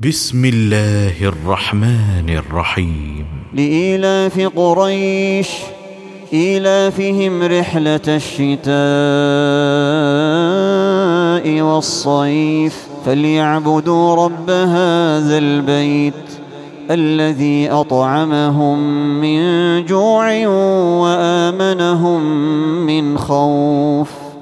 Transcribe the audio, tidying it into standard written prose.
بسم الله الرحمن الرحيم. لإيلاف قريش إيلافهم رحلة الشتاء والصيف فليعبدوا رب هذا البيت الذي أطعمهم من جوع وآمنهم من خوف.